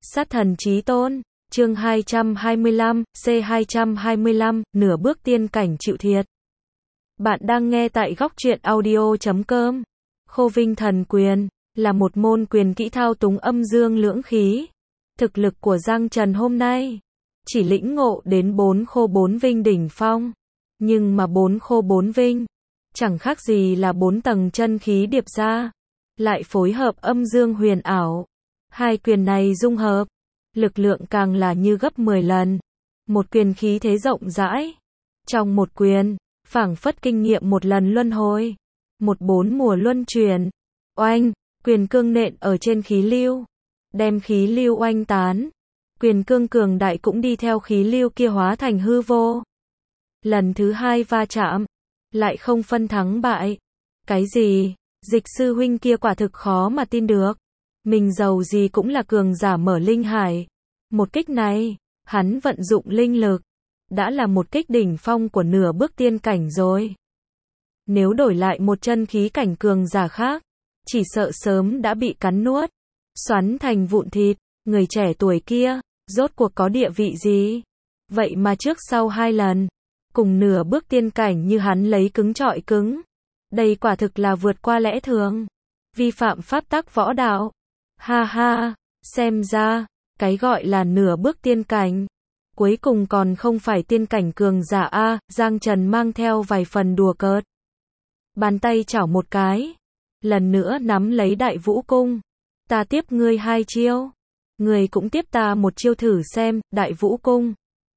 Sát thần chí tôn, chương 225, C225, nửa bước tiên cảnh chịu thiệt. Bạn đang nghe tại góc truyện audio.com. Khô Vinh Thần Quyền là một môn quyền kỹ thao túng âm dương lưỡng khí. Thực lực của Giang Trần hôm nay chỉ lĩnh ngộ đến 4 khô 4 vinh đỉnh phong, nhưng mà 4 khô 4 vinh chẳng khác gì là 4 tầng chân khí điệp ra, lại phối hợp âm dương huyền ảo. Hai quyền này dung hợp, lực lượng càng là như gấp 10 lần. Một quyền khí thế rộng rãi. Trong một quyền, phảng phất kinh nghiệm một lần luân hồi. Một 4 mùa luân chuyển. Oanh, quyền cương nện ở trên khí lưu, đem khí lưu oanh tán. Quyền cương cường đại cũng đi theo khí lưu kia hóa thành hư vô. Lần thứ hai va chạm, lại không phân thắng bại. Cái gì? Dịch sư huynh kia quả thực khó mà tin được. Mình giàu gì cũng là cường giả mở linh hải. Một kích này, hắn vận dụng linh lực, đã là một kích đỉnh phong của nửa bước tiên cảnh rồi. Nếu đổi lại một chân khí cảnh cường giả khác, chỉ sợ sớm đã bị cắn nuốt, xoắn thành vụn thịt. Người trẻ tuổi kia, rốt cuộc có địa vị gì? Vậy mà trước sau 2 lần, cùng nửa bước tiên cảnh như hắn lấy cứng trọi cứng. Đây quả thực là vượt qua lẽ thường, vi phạm pháp tắc võ đạo. Ha ha, xem ra, cái gọi là nửa bước tiên cảnh, cuối cùng còn không phải tiên cảnh cường giả a. Giang Trần mang theo vài phần đùa cợt. Bàn tay chảo một cái, lần nữa nắm lấy Đại Vũ Cung. Ta tiếp ngươi 2 chiêu, ngươi cũng tiếp ta một chiêu thử xem. Đại Vũ Cung,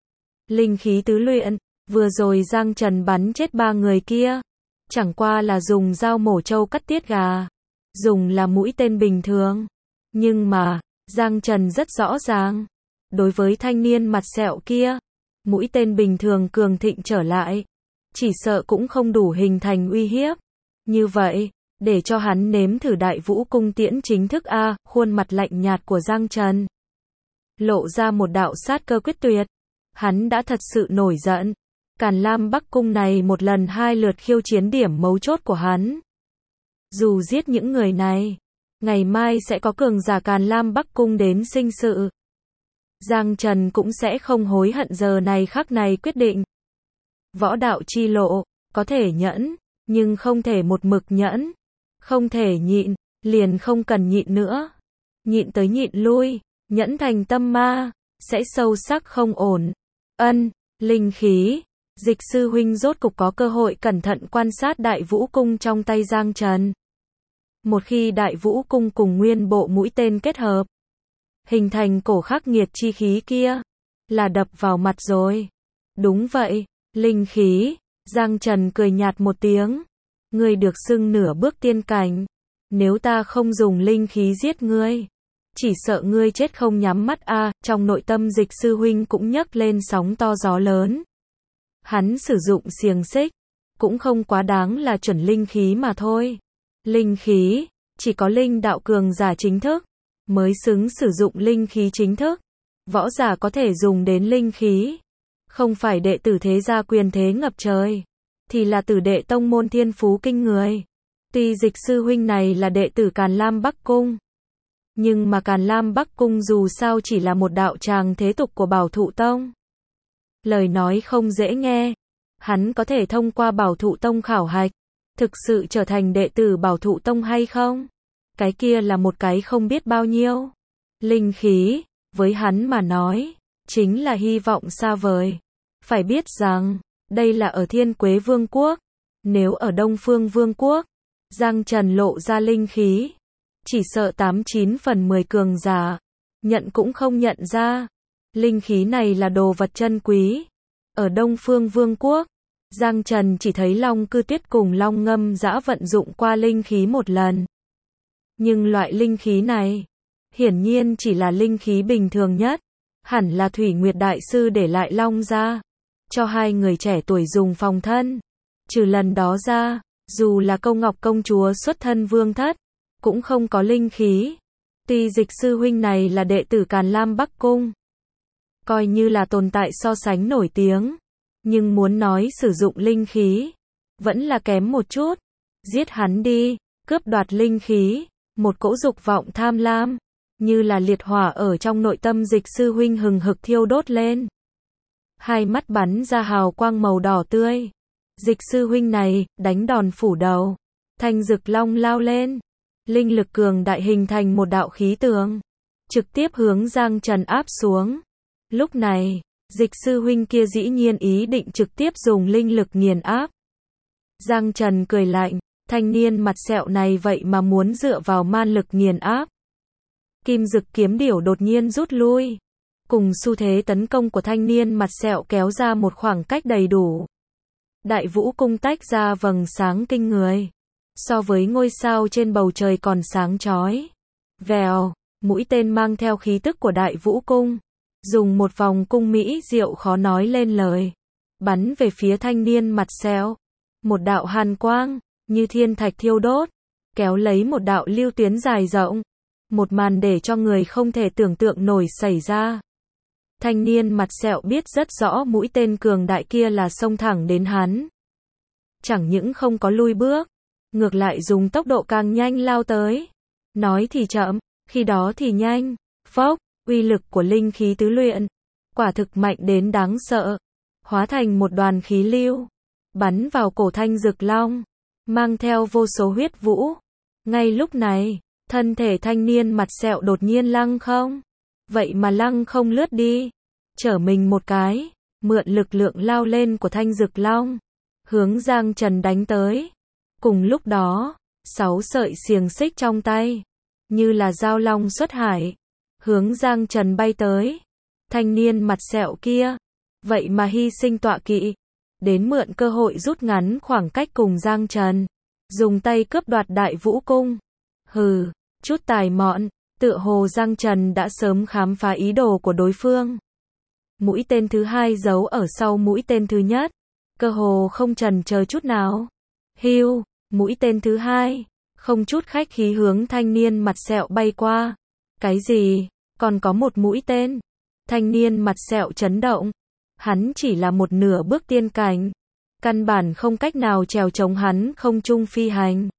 linh khí tứ luyện. Vừa rồi Giang Trần bắn chết 3 người kia, chẳng qua là dùng dao mổ trâu cắt tiết gà, dùng là mũi tên bình thường. Nhưng mà, Giang Trần rất rõ ràng, đối với thanh niên mặt sẹo kia, mũi tên bình thường cường thịnh trở lại, chỉ sợ cũng không đủ hình thành uy hiếp. Như vậy, để cho hắn nếm thử Đại Vũ Cung tiễn chính thức a. Khuôn mặt lạnh nhạt của Giang Trần lộ ra một đạo sát cơ quyết tuyệt. Hắn đã thật sự nổi giận. Càn Lam Bắc Cung này một lần 2 lượt khiêu chiến điểm mấu chốt của hắn. Dù giết những người này, ngày mai sẽ có cường giả Càn Lam Bắc Cung đến sinh sự. Giang Trần cũng sẽ không hối hận giờ này khắc này quyết định. Võ đạo chi lộ, có thể nhẫn, nhưng không thể một mực nhẫn. Không thể nhịn, liền không cần nhịn nữa. Nhịn tới nhịn lui, nhẫn thành tâm ma, sẽ sâu sắc không ổn. Linh khí. Dịch sư huynh rốt cục có cơ hội cẩn thận quan sát Đại Vũ Cung trong tay Giang Trần. Một khi Đại Vũ Cung cùng nguyên bộ mũi tên kết hợp, hình thành cổ khắc nghiệt chi khí kia, là đập vào mặt rồi. Đúng vậy, linh khí. Giang Trần cười nhạt một tiếng. Ngươi được xưng nửa bước tiên cảnh. Nếu ta không dùng linh khí giết ngươi, chỉ sợ ngươi chết không nhắm mắt a. Trong nội tâm Dịch sư huynh cũng nhấc lên sóng to gió lớn. Hắn sử dụng xiềng xích, cũng không quá đáng là chuẩn linh khí mà thôi. Linh khí, chỉ có linh đạo cường giả chính thức mới xứng sử dụng linh khí chính thức. Võ giả có thể dùng đến linh khí, không phải đệ tử thế gia quyền thế ngập trời, thì là tử đệ tông môn thiên phú kinh người. Tuy Dịch sư huynh này là đệ tử Càn Lam Bắc Cung, nhưng mà Càn Lam Bắc Cung dù sao chỉ là một đạo tràng thế tục của Bảo Thụ Tông. Lời nói không dễ nghe. Hắn có thể thông qua Bảo Thụ Tông khảo hạch, thực sự trở thành đệ tử Bảo Thụ Tông hay không? Cái kia là một cái không biết bao nhiêu. Linh khí, với hắn mà nói, chính là hy vọng xa vời. Phải biết rằng, đây là ở Thiên Quế Vương Quốc. Nếu ở Đông Phương Vương Quốc, Giang Trần lộ ra linh khí, chỉ sợ 89 phần 10 cường giả nhận cũng không nhận ra. Linh khí này là đồ vật chân quý. Ở Đông Phương Vương Quốc, Giang Trần chỉ thấy Long Cư Tuyết cùng Long Ngâm Dã vận dụng qua linh khí một lần. Nhưng loại linh khí này, hiển nhiên chỉ là linh khí bình thường nhất. Hẳn là Thủy Nguyệt Đại Sư để lại Long ra, cho 2 người trẻ tuổi dùng phòng thân. Trừ lần đó ra, dù là Câu Ngọc Công Chúa xuất thân vương thất, cũng không có linh khí. Tuy Dịch sư huynh này là đệ tử Càn Lam Bắc Cung, coi như là tồn tại so sánh nổi tiếng, nhưng muốn nói sử dụng linh khí, vẫn là kém một chút. Giết hắn đi, cướp đoạt linh khí, một cỗ dục vọng tham lam, như là liệt hỏa ở trong nội tâm Dịch sư huynh hừng hực thiêu đốt lên. Hai mắt bắn ra hào quang màu đỏ tươi. Dịch sư huynh này, đánh đòn phủ đầu. Thanh Dực Long lao lên. Linh lực cường đại hình thành một đạo khí tường. Trực tiếp hướng Giang Trần áp xuống. Lúc này, Dịch sư huynh kia dĩ nhiên ý định trực tiếp dùng linh lực nghiền áp. Giang Trần cười lạnh, thanh niên mặt sẹo này vậy mà muốn dựa vào man lực nghiền áp. Kim Dực kiếm điểu đột nhiên rút lui. Cùng xu thế tấn công của thanh niên mặt sẹo kéo ra một khoảng cách đầy đủ. Đại Vũ Cung tách ra vầng sáng kinh người. So với ngôi sao trên bầu trời còn sáng chói. Vèo, mũi tên mang theo khí tức của Đại Vũ Cung. Dùng một vòng cung mỹ diệu khó nói lên lời. Bắn về phía thanh niên mặt sẹo. Một đạo hàn quang, như thiên thạch thiêu đốt. Kéo lấy một đạo lưu tuyến dài rộng. Một màn để cho người không thể tưởng tượng nổi xảy ra. Thanh niên mặt sẹo biết rất rõ mũi tên cường đại kia là xông thẳng đến hắn. Chẳng những không có lui bước, ngược lại dùng tốc độ càng nhanh lao tới. Nói thì chậm, khi đó thì nhanh. Phốc, uy lực của linh khí tứ luyện, quả thực mạnh đến đáng sợ. Hóa thành một đoàn khí lưu, bắn vào cổ Thanh Dực Long, mang theo vô số huyết vũ. Ngay lúc này, thân thể thanh niên mặt sẹo đột nhiên lăng không. Vậy mà lăng không lướt đi, trở mình một cái, mượn lực lượng lao lên của Thanh Dực Long, hướng Giang Trần đánh tới. Cùng lúc đó, 6 sợi xiềng xích trong tay, như là dao long xuất hải, hướng Giang Trần bay tới. Thanh niên mặt sẹo kia, vậy mà hy sinh tọa kỵ, đến mượn cơ hội rút ngắn khoảng cách cùng Giang Trần, dùng tay cướp đoạt Đại Vũ Cung. Hừ, chút tài mọn, tựa hồ Giang Trần đã sớm khám phá ý đồ của đối phương. Mũi tên thứ hai giấu ở sau mũi tên thứ nhất, cơ hồ không chần chờ chút nào. Hưu, mũi tên thứ hai, không chút khách khí hướng thanh niên mặt sẹo bay qua. Cái gì? Còn có một mũi tên? Thanh niên mặt sẹo chấn động. Hắn chỉ là một nửa bước tiên cảnh, căn bản không cách nào trèo chống hắn không trung phi hành.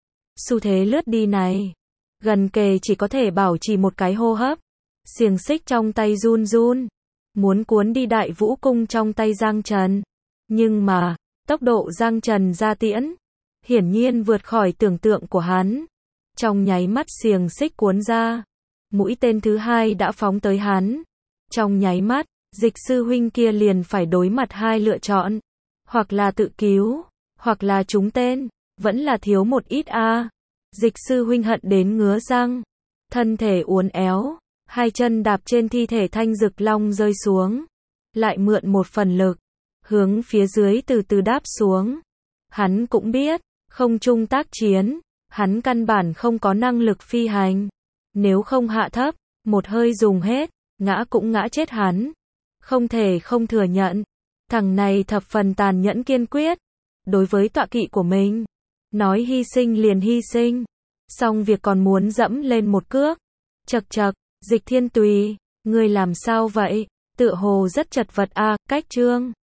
Xu thế lướt đi này, gần kề chỉ có thể bảo trì một cái hô hấp. Xiềng xích trong tay run run, muốn cuốn đi Đại Vũ Cung trong tay Giang Trần. Nhưng mà, tốc độ Giang Trần ra tiễn, hiển nhiên vượt khỏi tưởng tượng của hắn. Trong nháy mắt xiềng xích cuốn ra, mũi tên thứ hai đã phóng tới hắn. Trong nháy mắt, Dịch sư huynh kia liền phải đối mặt hai lựa chọn. Hoặc là tự cứu, hoặc là trúng tên, vẫn là thiếu một ít a. Dịch sư huynh hận đến ngứa răng, thân thể uốn éo, hai chân đạp trên thi thể Thanh Dực Long rơi xuống, lại mượn một phần lực, hướng phía dưới từ từ đáp xuống. Hắn cũng biết, không trung tác chiến, hắn căn bản không có năng lực phi hành. Nếu không hạ thấp, một hơi dùng hết, ngã cũng ngã chết hắn. Không thể không thừa nhận, thằng này thập phần tàn nhẫn kiên quyết. Đối với tọa kỵ của mình, nói hy sinh liền hy sinh, xong việc còn muốn dẫm lên một cước. Chậc chậc, Dịch Thiên Tùy, ngươi làm sao vậy? Tựa hồ rất chật vật a. Cách chương